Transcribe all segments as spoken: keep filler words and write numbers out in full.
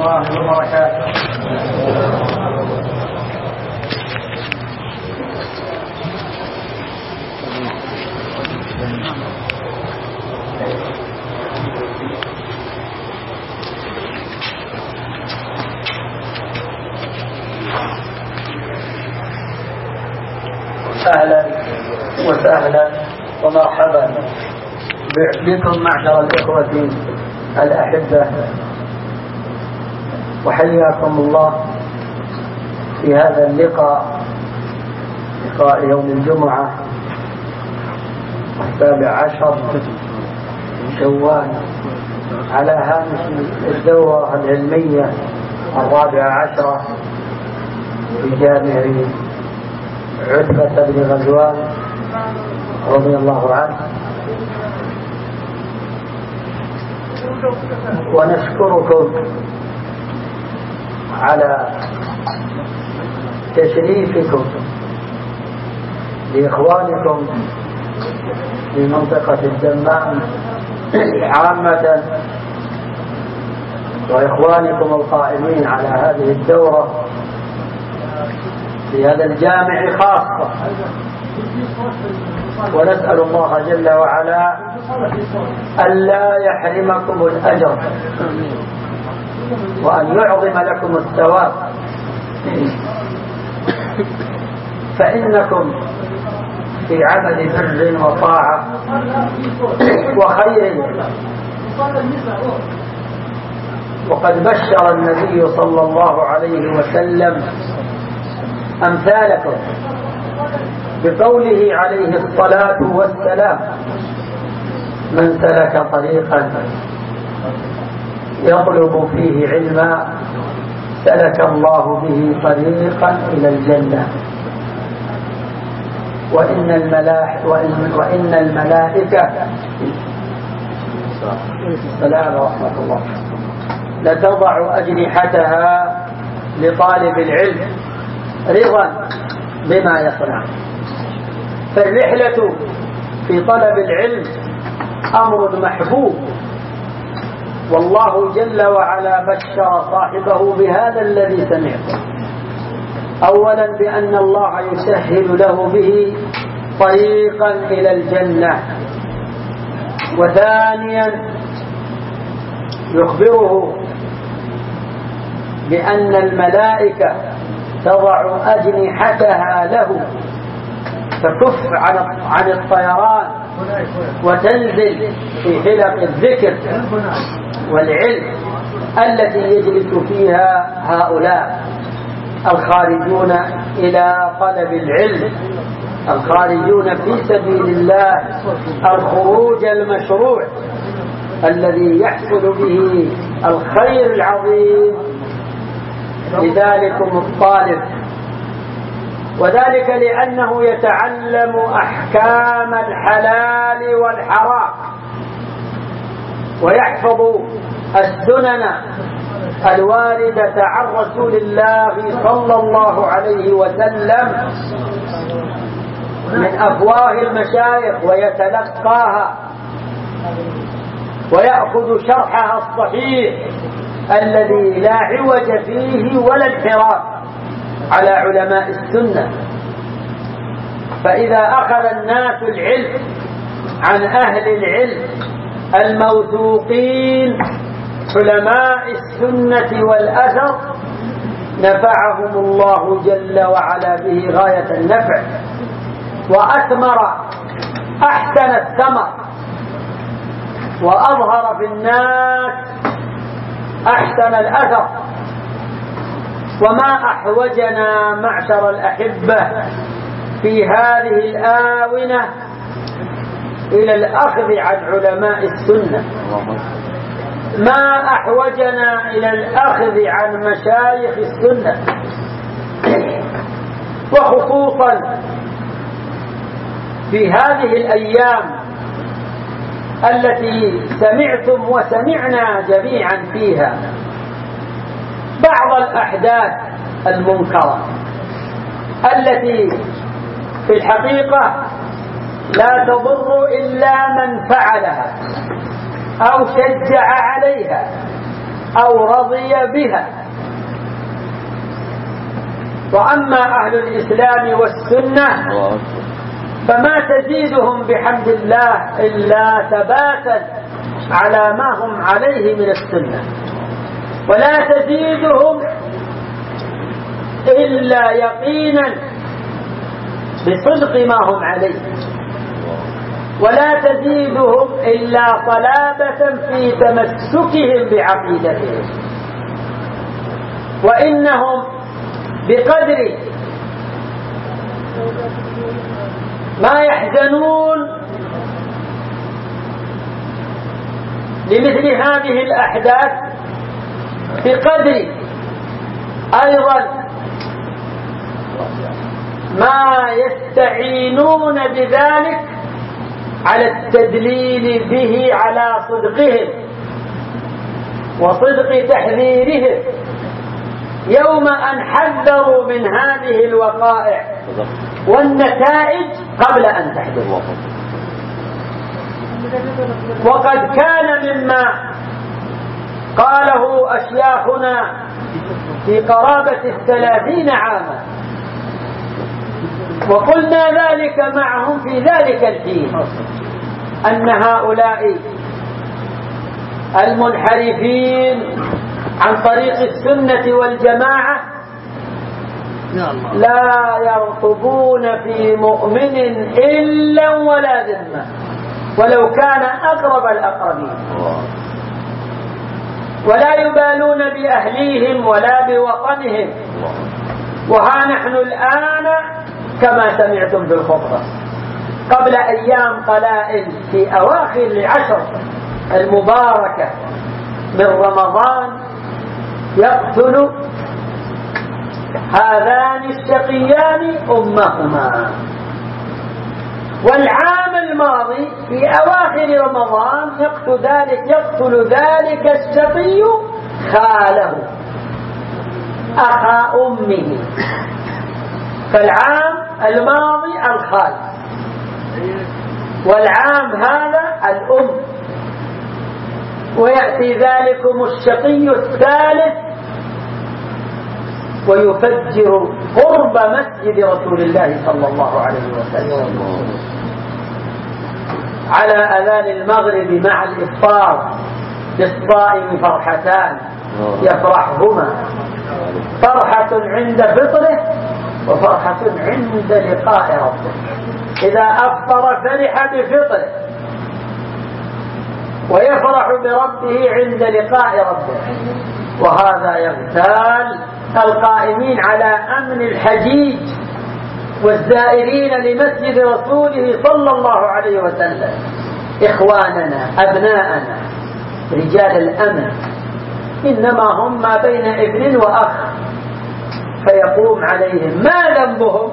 الله وبركاته. أهلا وسهلا ومرحبا بكم معشر الإخوة الأحبة، وحياكم الله في هذا اللقاء، لقاء يوم الجمعة السابع عشر من شوال على هامش الدورة العلمية الرابعة عشرة في جامع عتبة بن غزوان رضي الله عنه. ونشكركم على تشريفكم لإخوانكم في منطقة الدمام عامة، وإخوانكم القائمين على هذه الدورة في هذا الجامع خاصة. ونسأل الله جل وعلا ألا يحرمكم الأجر، وأن يعظم لكم الثواب، فإنكم في عمل بر وطاعة وخير. وقد بشر النبي صلى الله عليه وسلم أمثالكم بقوله عليه الصلاة والسلام: من سلك طريقا يطلب فيه علما سلك الله به طريقا إلى الجنة، وإن الملائكة وإن, وإن الملائكة السلام ورحمة الله لتضع أجنحتها لطالب العلم رضا بما يصنع. فالرحلة في طلب العلم أمر محبوب، والله جل وعلا بشر صاحبه بهذا الذي سمعته، أولا بأن الله يسهل له به طريقا إلى الجنة، وثانيا يخبره بأن الملائكة تضع أجنحتها له تكف عن عن الطيران وتنزل في حلق الذكر والعلم التي يجلس فيها هؤلاء الخارجون إلى طلب العلم، الخارجون في سبيل الله، الخروج المشروع الذي يحصل به الخير العظيم لذلكم الطالب، وذلك لأنه يتعلم أحكام الحلال والحرام، ويحفظ السنن الواردة عن رسول الله صلى الله عليه وسلم من أفواه المشايخ، ويتلقاها ويأخذ شرحها الصحيح الذي لا عوج فيه ولا انحراف على علماء السنة. فإذا أخذ الناس العلم عن أهل العلم الموثوقين علماء السنة والأثر نفعهم الله جل وعلا به غاية النفع، وأثمر أحسن الثمر، وأظهر في الناس أحسن الأثر. وما أحوجنا معشر الأحبة في هذه الآونة إلى الأخذ عن علماء السنة، ما أحوجنا إلى الأخذ عن مشايخ السنة، وخصوصا في هذه الأيام التي سمعتم وسمعنا جميعا فيها بعض الأحداث المنكرة التي في الحقيقة لا تضر إلا من فعلها أو شجع عليها أو رضي بها. وأما أهل الإسلام والسنة فما تزيدهم بحمد الله إلا ثباتا على ما هم عليه من السنة، ولا تزيدهم إلا يقينا بصدق ما هم عليه، ولا تزيدهم إلا صلابة في تمسكهم بعقيدتهم. وإنهم بقدر ما يحزنون لمثل هذه الأحداث بقدر أيضا ما يستعينون بذلك على التدليل به على صدقهم وصدق تحذيرهم يوم أن حذروا من هذه الوقائع والنتائج قبل أن تحدث. وقد كان مما قاله أشياخنا في قرابة الثلاثين عاما، وقلنا ذلك معهم في ذلك الحين، أن هؤلاء المنحرفين عن طريق السنة والجماعة لا يرقبون في مؤمن إلا ولا ذمة ولو كان أقرب الأقربين، ولا يبالون بأهليهم ولا بوطنهم. وها نحن الآن كما سمعتم في الخطبة قبل أيام قلائل في أواخر العشر المباركة من رمضان يقتل هذان الشقيان أمهما. والعام الماضي في أواخر رمضان يقتل ذلك, يقتل ذلك الشقي خاله أخا أمه. فالعام الماضي الخال، والعام هذا الأم، ويأتي ذلكم الشقي الثالث ويفجر قرب مسجد رسول الله صلى الله عليه وسلم على أذان المغرب مع الإفطار. للصائم فرحتان يفرحهما، فرحة عند فطره وفرحة عند لقاء ربه. إذا أفطر فرح بفطره ويفرح بربه عند لقاء ربه. وهذا يغتال القائمين على أمن الحجيج والزائرين لمسجد رسوله صلى الله عليه وسلم، إخواننا أبناءنا رجال الأمن، إنما هم ما بين ابن وأخ، فيقوم عليهم ما ذنبهم؟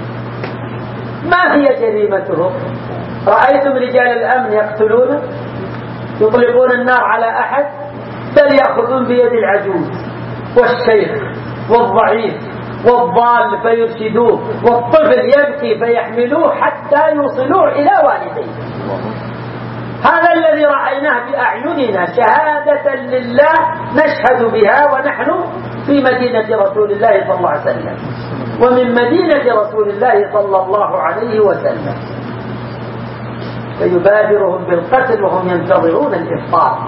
ما هي جريمتهم؟ رأيتم رجال الأمن يقتلون يطلقون النار على أحد؟ بل يأخذون بيد العجوز والشيخ والضعيف والضال فيرشدوه، والطفل يبكي فيحملوه حتى يوصلوه إلى والديه. هذا الذي رأيناه بأعيننا شهادة لله نشهد بها ونحن في مدينة رسول الله صلى الله عليه وسلم، ومن مدينة رسول الله صلى الله عليه وسلم. فيبادرهم بالقتل وهم ينتظرون الإفطار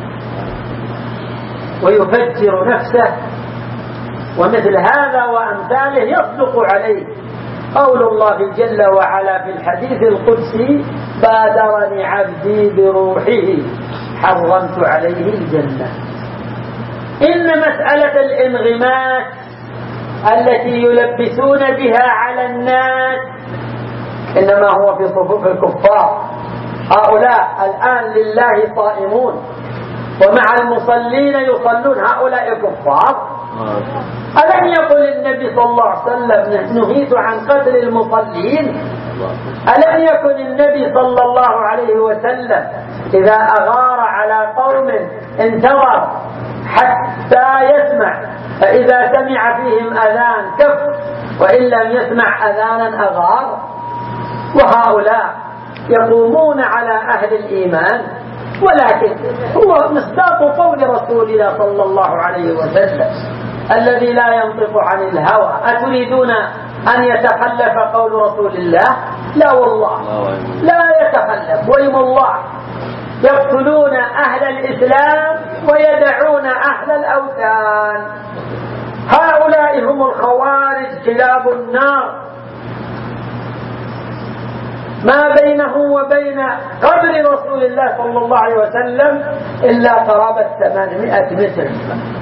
ويفجر نفسه. ومثل هذا وأمثاله يصدق عليه قول الله جل وعلا في الحديث القدسي: بادرني عبدي بروحه حرمت عليه الجنة. إن مسألة الانغماس التي يلبسون بها على الناس إنما هو في صفوف الكفار. هؤلاء الآن لله صائمون ومع المصلين يصلون، هؤلاء كفار. ألم يقل النبي صلى الله عليه وسلم: نهيت عن قتل المصلين؟ ألم يكن النبي صلى الله عليه وسلم إذا أغار على قوم انتظر حتى يسمع، فإذا سمع فيهم أذان كف، وإن لم يسمع أذانا أغار؟ وهؤلاء يقومون على أهل الإيمان ولكن هو مصداق قول رسول الله صلى الله عليه وسلم الذي لا ينطق عن الهوى. أتريدون أن يتخلف قول رسول الله؟ لا والله لا يتخلف، ويم الله. يقتلون أهل الإسلام ويدعون أهل الأوثان. هؤلاء هم الخوارج كلاب النار. ما بينه وبين قبر رسول الله صلى الله عليه وسلم إلا قرابة ثمانمائة متر.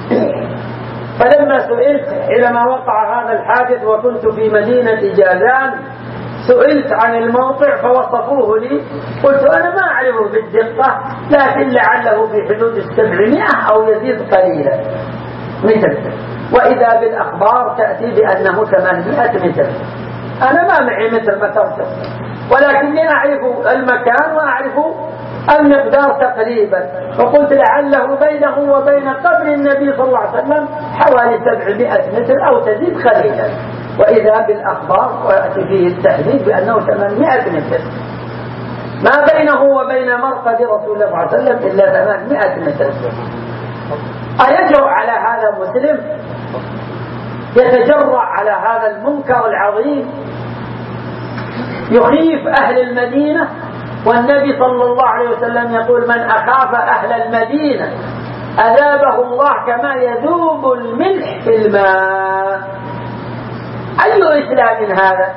فلما سئلت حينما وقع هذا الحادث وكنت في مدينة جازان سئلت عن الموقع فوصفوه لي، قلت أنا ما أعرفه بالدقة لكن لعله في حدود السبعمائة أو يزيد قليلا متر، وإذا بالأخبار تأتي بأنه ثمانمائة متر. أنا ما معي متر متر، ولكني أعرف المكان وأعرف المقدار تقريبا، فقلت لعله بينه وبين قبر النبي صلى الله عليه وسلم حوالي سبعمائة متر أو تزيد قليلا، وإذا بالأخبار ويأتي فيه التحديد بأنه ثمانمائة متر. ما بينه وبين مرقد رسول الله صلى الله عليه وسلم إلا ثمانمائة متر. أيجرؤ على هذا مسلم يتجرأ على هذا المنكر العظيم يخيف أهل المدينة؟ والنبي صلى الله عليه وسلم يقول من أخاف أهل المدينة أذابه الله كما يذوب الملح في الماء. أي إسلام هذا؟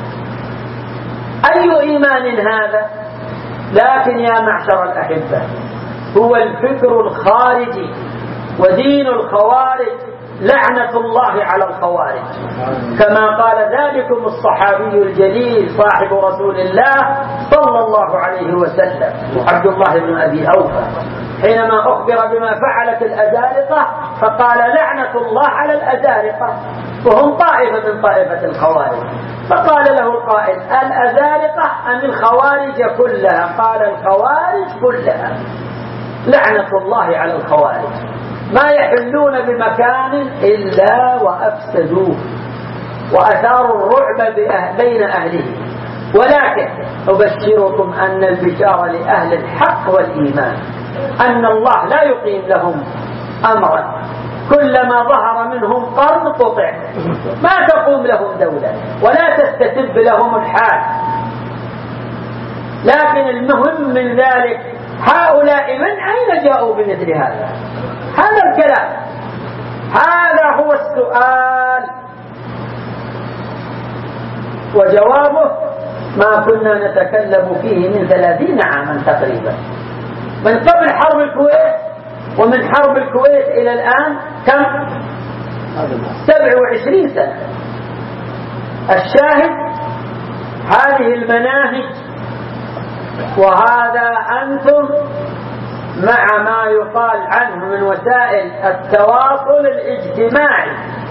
أي إيمان هذا؟ لكن يا معشر الأحبة، هو الفكر الخارجي ودين الخوارج لعنة الله على الخوارج، كما قال ذلكم الصحابي الجليل صاحب رسول الله صلى الله عليه وسلم عبد الله بن أبي أوفى حينما أخبر بما فعلت الأزارقة فقال لعنة الله على الأزارقة، وهم طائفة من طائفة الخوارج. فقال له القائل الأزارقة أم الخوارج كلها؟ قال الخوارج كلها، لعنة الله على الخوارج، ما يحلون بمكان إلا وأفسدوه وأثاروا الرعب بين أهله. ولكن أبشركم أن البشارة لأهل الحق والإيمان أن الله لا يقيم لهم أمرا، كلما ظهر منهم قرن قطع، ما تقوم لهم دولة ولا تستتب لهم الحال. لكن المهم من ذلك هؤلاء من أين جاءوا بمثل هذا؟ هذا الكلام، هذا هو السؤال، وجوابه ما كنا نتكلم فيه من ثلاثين عاما تقريبا، من قبل حرب الكويت، ومن حرب الكويت إلى الآن كم؟ سبع وعشرين سنة. الشاهد هذه المناهج، وهذا أنتم مع ما يقال عنه من وسائل التواصل الاجتماعي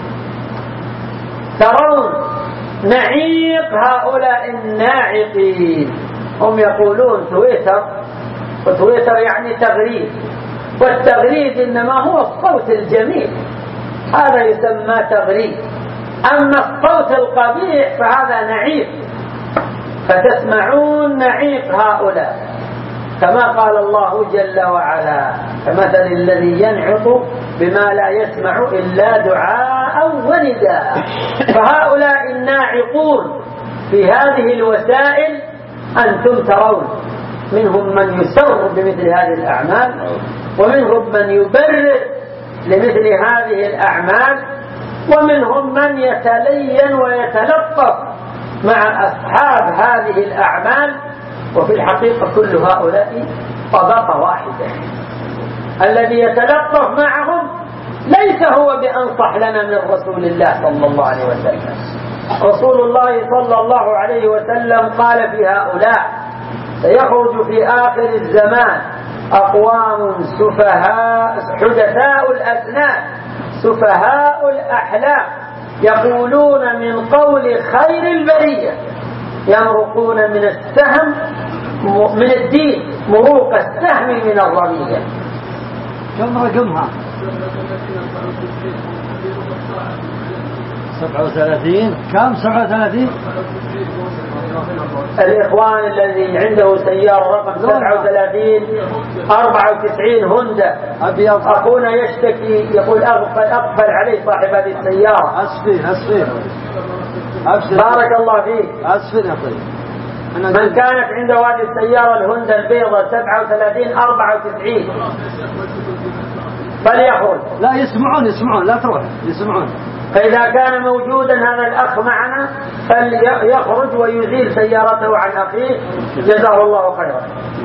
ترون نعيق هؤلاء الناعقين. هم يقولون تويتر، وتويتر يعني تغريد، والتغريد إنما هو الصوت الجميل، هذا يسمى تغريد. أما الصوت القبيح فهذا نعيق، فتسمعون نعيق هؤلاء، كما قال الله جل وعلا كمثل الذي ينعق بما لا يسمع إلا دعاء ونداء. فهؤلاء الناعقون في هذه الوسائل أنتم ترون منهم من يسر بمثل هذه الأعمال، ومنهم من يبرر لمثل هذه الأعمال، ومنهم من يتلين ويتلطف مع أصحاب هذه الأعمال. وفي الحقيقة كل هؤلاء طبقة واحدة، الذي يتلطف معهم ليس هو بأنصح لنا من رسول الله صلى الله عليه وسلم. رسول الله صلى الله عليه وسلم قال في هؤلاء سيخرج في آخر الزمان أقوام سفهاء حدثاء الأسنان سفهاء الأحلام يقولون من قول خير البرية يمرقون من السهم من الدين مروق السهم من الرمية. كم رقمها؟ سبعة وثلاثين. كم؟ سبعة وثلاثين. الإخوان الذي عنده سيارة رقم سبعة وثلاثين أربعة وتسعين هوندا، أخونا يشتكي يقول أغفل أقبل عليه صاحب هذه السيارة. أسفين أسفين بارك الله فيك. أسفين يا أخي. من كانت عنده هذه السيارة الهوندا البيضاء سبعة وثلاثين أربعة وتسعين فليخرج. لا يسمعون يسمعون لا تروح يسمعون. فإذا كان موجودا هذا الأخ معنا فليخرج ويزيل سيارته عن أخيه جزاه الله خيرا.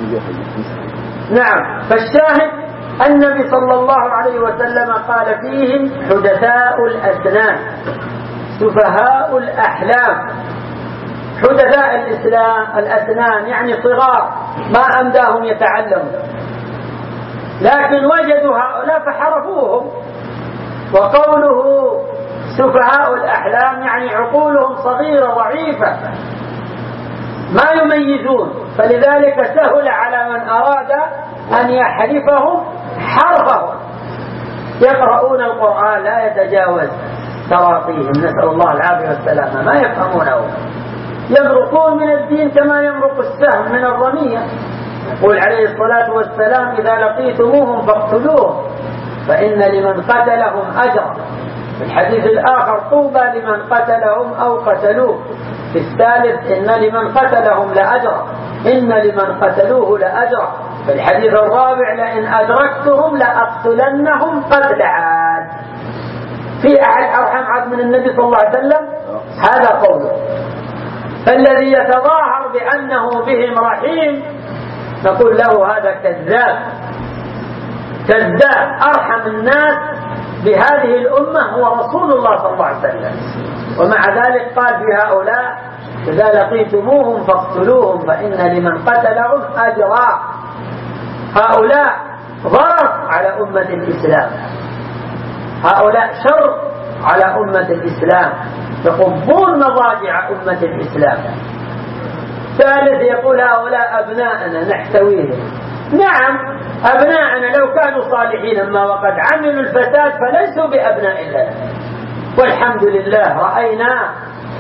نعم. فالشاهد النبي صلى الله عليه وسلم قال فيهم حدثاء الأسنان سفهاء الأحلام. حدثاء الإسلام الأسنان يعني صغار ما أمداهم يتعلموا، لكن وجدوا هؤلاء فحرفوهم. وقوله سفهاء الأحلام يعني عقولهم صغيرة ضعيفة ما يميزون، فلذلك سهل على من أراد أن يحرفهم حرفهم. يقرؤون القرآن لا يتجاوز تراقيهم، نسأل الله العافية والسلامة، ما يفهمونه. يمرقون من الدين كما يمرق السهم من الرمية. يقول عليه الصلاة والسلام إذا لقيتموهم فاقتلوهم فإن لمن قتلهم أجرا. في الحديث الآخر طوبى لمن قتلهم أو قتلوه. في الثالث إن لمن قتلهم لأجرا إن لمن قتلوه لأجرا. في الحديث الرابع لئن أدركتهم لأقتلنهم قتل عاد. في أحد أرحم عاد من النبي صلى الله عليه وسلم؟ هذا قوله. فالذي يتظاهر بأنه بهم رحيم نقول له هذا كذاب كذاب. أرحم الناس بهذه الأمة هو رسول الله صلى الله عليه وسلم، ومع ذلك قال في هؤلاء إذا لقيتموهم فاقتلوهم فإن لمن قتلهم أجرا. هؤلاء ضرر على أمة الإسلام، هؤلاء شر على أمة الإسلام، يقضون مضاجع أمة الإسلام. ثالث يقول هؤلاء أبناءنا نحتويهم. نعم أبناءنا لو كانوا صالحين أما وقد عملوا الفساد فليسوا بأبناء لنا، والحمد لله رأينا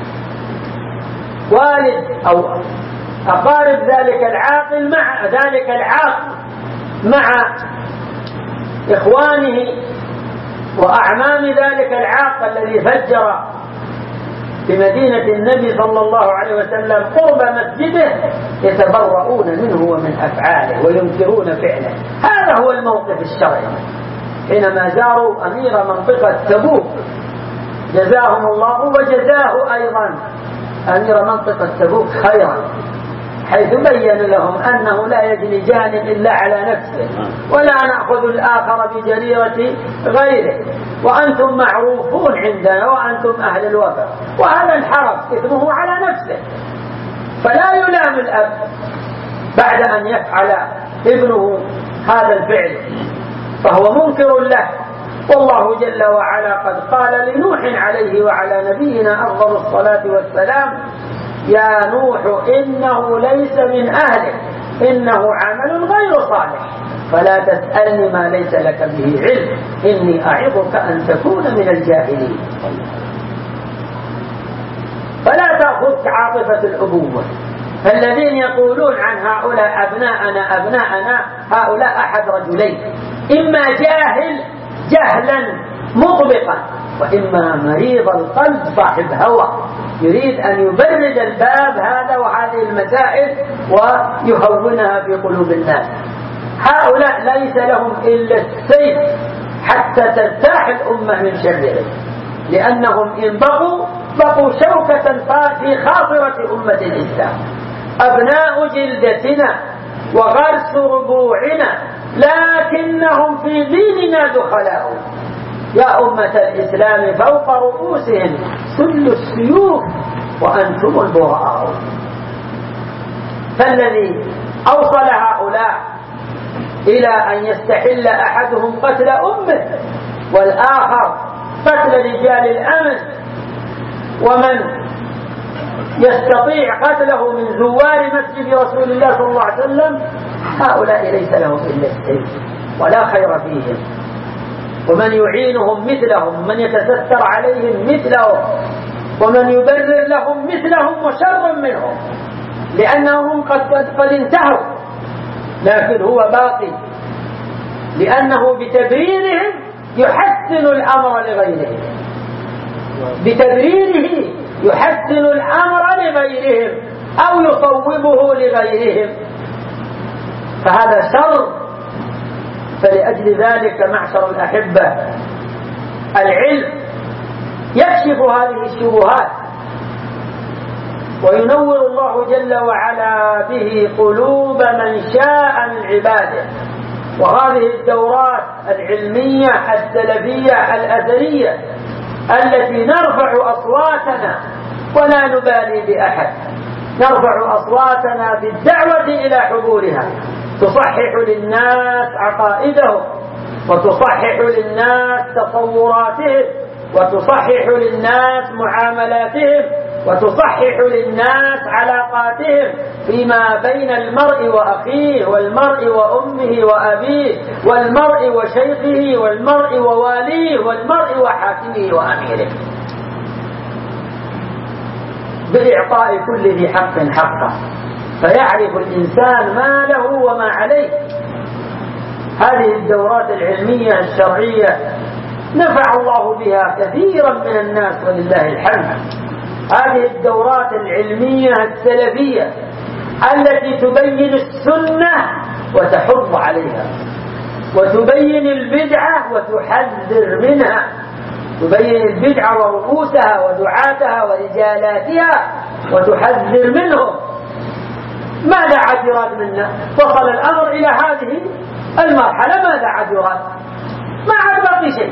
والد أو أقارب ذلك العاقل مع ذلك العاقل مع إخوانه وأعمام ذلك العاقل الذي فجر في مدينة النبي صلى الله عليه وسلم قرب مسجده يتبرؤون منه ومن أفعاله وينكرون فعله. هذا هو الموقف الشرعي. حينما زاروا أمير منطقة تبوك جزاهم الله وجزاه أيضا أمير منطقة تبوك خيرا، حيث بين لهم أنه لا يجني جانب إلا على نفسه ولا نأخذ الآخر بجريرة غيره، وأنتم معروفون عندنا وأنتم أهل الوفاء، وهذا الحرف إثمه على نفسه. فلا يلام الأب بعد أن يفعل ابنه هذا الفعل فهو منكر له. والله جل وعلا قد قال لنوح عليه وعلى نبينا أفضل الصلاة والسلام يا نوح إنه ليس من أهلك إنه عمل غير صالح فلا تسألني ما ليس لك به علم إني أعظك أن تكون من الجاهلين. فلا تأخذك عاطفة الأبوة. فالذين يقولون عن هؤلاء أبناءنا أبناءنا هؤلاء أحد رجلين، إما جاهل جهلا مطبقا وإما مريض القلب صاحب هوى يريد أن يبرد الباب هذا وهذه المسائل ويهونها في قلوب الناس. هؤلاء ليس لهم إلا السيف حتى ترتاح الأمة من شرهم، لأنهم إن بقوا بقوا شوكة في خاطرة أمة الإسلام. أبناء جلدتنا وغرس ربوعنا لكنهم في ديننا دخلاء. يا أمة الإسلام فوق رؤوسهم سل السيوف وأنتم البراء. فالذي أوصل هؤلاء إلى أن يستحل أحدهم قتل أمه والآخر قتل رجال الأمن، ومن يستطيع قتله من زوار مسجد رسول الله صلى الله عليه وسلم، هؤلاء ليس لهم إلا السيف ولا خير فيهم. ومن يعينهم مثلهم، من يتستر عليهم مثلهم، ومن يبرر لهم مثلهم وشر منهم، لأنهم قد قد انتهوا، لكن هو باقي، لأنه بتبريرهم يحسن الأمر لغيرهم، بتبريره يحسن الأمر لغيرهم أو يصوبه لغيرهم، فهذا شر. فلأجل ذلك معشر الأحبة، العلم يكشف هذه الشبهات، وينور الله جل وعلا به قلوب من شاء من عباده. وهذه الدورات العلمية السلفية الأثرية التي نرفع أصواتنا ولا نبالي بأحد، نرفع أصواتنا بالدعوة إلى حضورها، تصحح للناس عقائدهم، وتصحح للناس تصوراتهم، وتصحح للناس معاملاتهم، وتصحح للناس علاقاتهم فيما بين المرء وأخيه، والمرء وأمه وأبيه، والمرء وشيخه، والمرء وواليه، والمرء وحاكمه وأميره، بإعطاء كل ذي حق حقه، فيعرف الإنسان ما له وما عليه. هذه الدورات العلمية الشرعية نفع الله بها كثيرا من الناس ولله الحمد. هذه الدورات العلمية السلفية التي تبين السنة وتحض عليها، وتبين البدعة وتحذر منها، تبين البدعة ورؤوسها ودعاتها ورجالاتها وتحذر منهم. ماذا عاد يراد منا؟ وصل الأمر إلى هذه المرحلة، ماذا عاد يراد؟ ما عاد بقي شيء،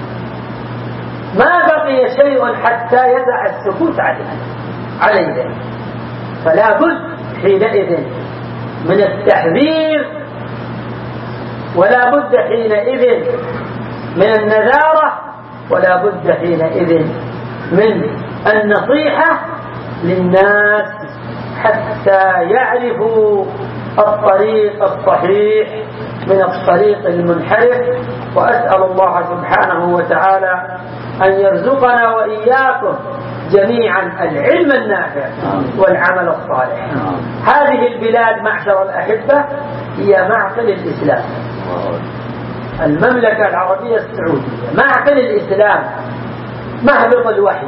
ما بقي شيء حتى يدع السكوت عليه. فلا بد حينئذ من التحذير، ولا بد حينئذ من النذارة، ولا بد حينئذ من النصيحة للناس حتى يعرفوا الطريق الصحيح من الطريق المنحرف. وأسأل الله سبحانه وتعالى أن يرزقنا وإياكم جميعا العلم النافع والعمل الصالح. هذه البلاد معشر الأحبة هي معقل الإسلام، المملكة العربية السعودية معقل الإسلام، مهبط الوحي،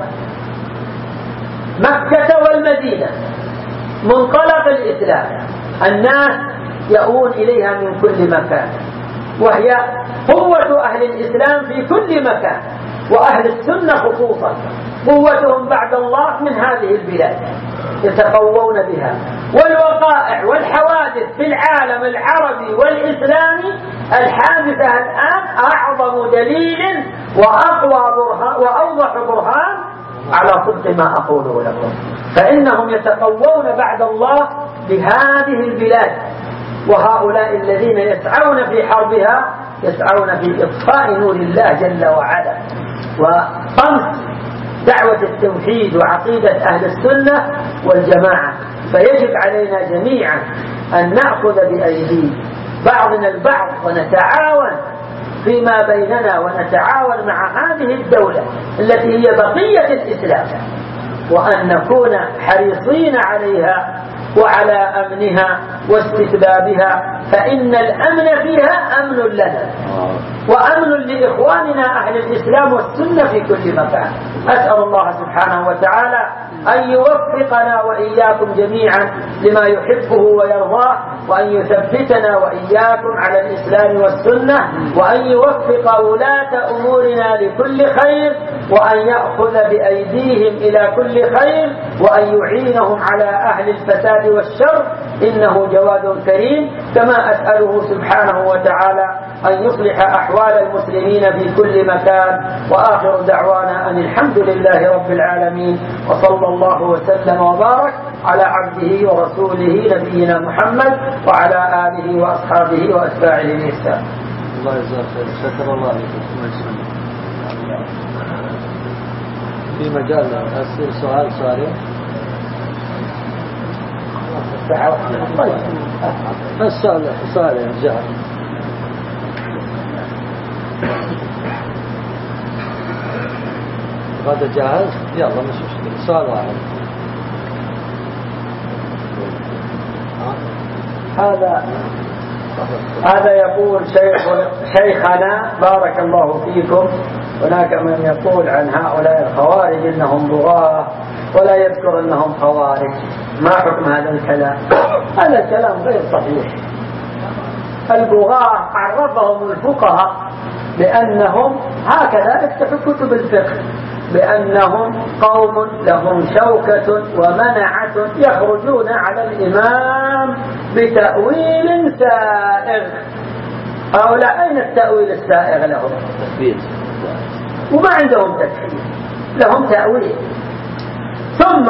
مكة والمدينة منطلق الإسلام، الناس يأوون إليها من كل مكان، وهي قوة أهل الإسلام في كل مكان، وأهل السنة خصوصا قوتهم بعد الله من هذه البلاد يتقوون بها. والوقائع والحوادث في العالم العربي والإسلامي الحادثة الآن أعظم دليل وأقوى برهان وأوضح برهان على صدق ما أقوله لكم، فإنهم يتقوون بعد الله بهذه البلاد. وهؤلاء الذين يسعون في حربها يسعون في إطفاء نور الله جل وعلا وطمس دعوة التوحيد وعقيدة أهل السنة والجماعة. فيجب علينا جميعا أن نأخذ بأيدي بعضنا البعض ونتعاون فيما بيننا، ونتعاون مع هذه الدولة التي هي بقية الإسلام، وأن نكون حريصين عليها وعلى أمنها واستتبابها، فإن الأمن فيها أمن لنا وأمن لإخواننا أهل الإسلام والسنة في كل مكان. أسأل الله سبحانه وتعالى أن يوفقنا وإياكم جميعا لما يحبه ويرضاه، وأن يثبتنا وإياكم على الإسلام والسنة، وأن يوفق ولاة أمورنا لكل خير، وأن يأخذ بأيديهم إلى كل خير، وأن يعينهم على أهل الفساد والشر، إنه جواد كريم. كما أسأله سبحانه وتعالى أن يصلح أحوال المسلمين في كل مكان. وآخر دعوانا أن الحمد لله رب العالمين، وصلى الله وسلم وبارك على عبده ورسوله نبينا محمد وعلى آله وأصحابه وأتباعه بإحسان. الله يجزاك خير، شكر الله عليكم. في مجال أسئلة سؤال سؤالين. السؤال سؤال جاء. غدا جاهز يلا مش مشكلة سؤال واحد. هذا هذا يقول شيخ شيخنا بارك الله فيكم، هناك من يقول عن هؤلاء الخوارج انهم بغاة ولا يذكر انهم خوارج، ما حكم هذا الكلام؟ هذا الكلام غير صحيح. البغاة عرفهم الفقهاء بأنهم هكذا افتحوا كتب الفقه بأنهم قوم لهم شوكة ومنعة يخرجون على الإمام بتأويل سائغ. هؤلاء أين التأويل السائغ لهم؟ وما عندهم تكفير، لهم تأويل. ثم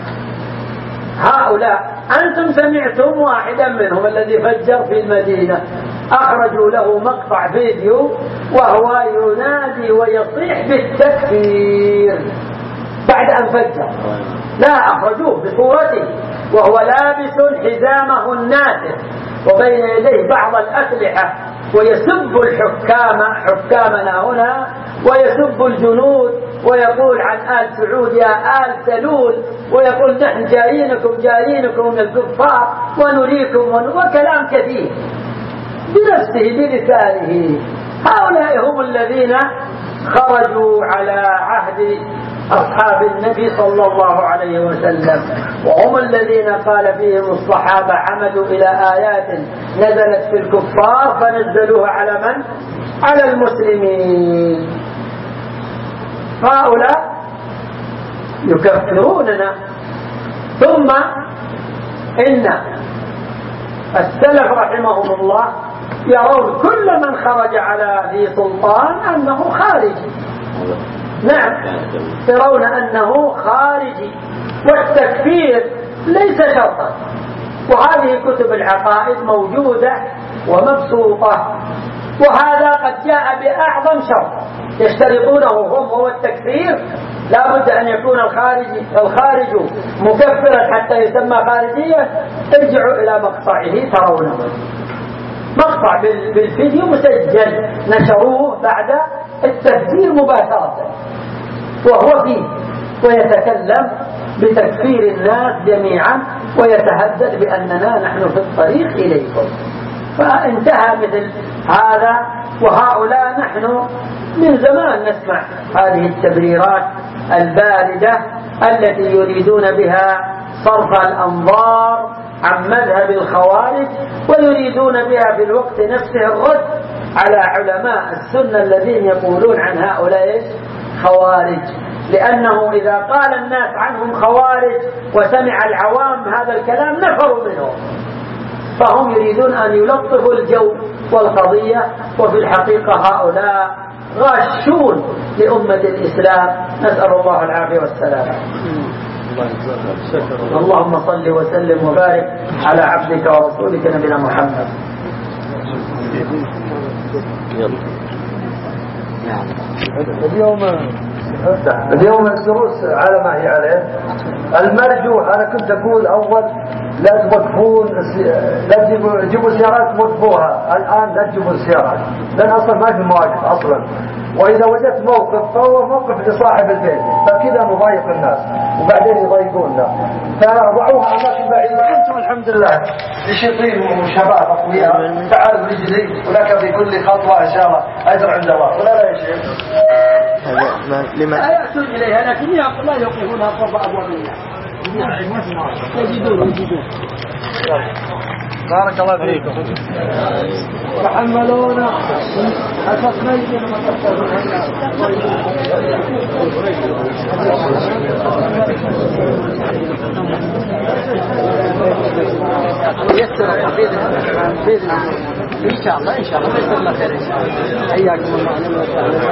هؤلاء أنتم سمعتم واحدا منهم الذي فجر في المدينة، أخرجوا له مقطع فيديو وهو ينادي ويصيح بالتكفير بعد أن فجر. لا، أخرجوه بصورته وهو لابس حزامه الناسف وبين يديه بعض الأسلحة ويسب الحكام حكامنا هنا ويسب الجنود ويقول عن آل سعود يا آل سلول، ويقول نحن جايينكم جايينكم من الكفار ونريكم ون... وكلام كثير بنفسه بلسانه. هؤلاء هم الذين خرجوا على عهد أصحاب النبي صلى الله عليه وسلم، وهم الذين قال فيهم الصحابة عمدوا إلى آيات نزلت في الكفار فنزلوها على من؟ على المسلمين. هؤلاء يكفروننا. ثم إن السلف رحمهم الله يرون كل من خرج على ذي سلطان أنه خارجي. نعم، يرون أنه خارجي، والتكفير ليس شرطا. وهذه كتب العقائد موجودة ومبسوطة، وهذا قد جاء بأعظم شرط يشترطونه هم هو التكفير. لا بد أن يكون الخارج الخارج مكفرا حتى يسمى خارجية. ارجعوا إلى مقطعه ترونه، مقطع بالفيديو مسجل نشروه بعد التفسير مباشرة وهو فيه ويتكلم بتكفير الناس جميعا ويتهدد بأننا نحن في الطريق إليكم. فانتهى مثل هذا. وهؤلاء نحن من زمان نسمع هذه التبريرات الباردة التي يريدون بها صرف الأنظار عن مذهب الخوارج، ويريدون بها في الوقت نفسه الرد على علماء السنة الذين يقولون عن هؤلاء خوارج. لأنه إذا قال الناس عنهم خوارج وسمع العوام هذا الكلام نفروا منهم، فهم يريدون أن يلطفوا الجو والقضية، وفي الحقيقة هؤلاء غاشون لأمة الإسلام. نسأل الله العافية والسلامة. اللهم صل وسلم وبارك على عبدك ورسولك نبينا محمد. اليوم اليوم الدروس على ما هي عليه. المرجو أنا كنت أقول أول لا توقفون، لا تجيبوا سيارات توقفوها الآن، لا تجيبوا السيارات لأن أصلا ما في مواقف أصلا. وإذا وجدت موقف فهو موقف لصاحب البيت، فكذا نضايق الناس وبعدين يضايقوننا، فضعوها أماكن بعيدة. أنتم الحمد لله نشيطين وشباب أقوياء، تعالوا رجلي ولك في كل خطوة إن شاء الله أجر عند الله، ولا لا يا شيخ؟ لما لا يأتون إليها لكن لا يوقفونها قرب أبواب الناس. يجدون يجدون. بارك الله فيكم. تحملونا أساس ميت يسر بإذن إن شاء الله إن شاء الله بإذن الله خير إن شاء الله. حياكم الله.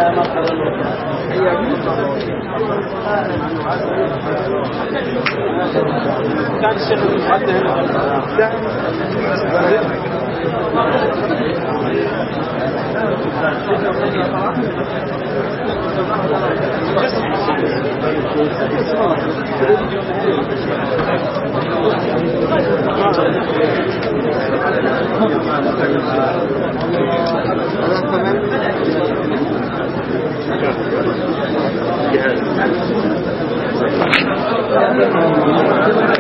كان الشيخ المحدث هنا. Thank you.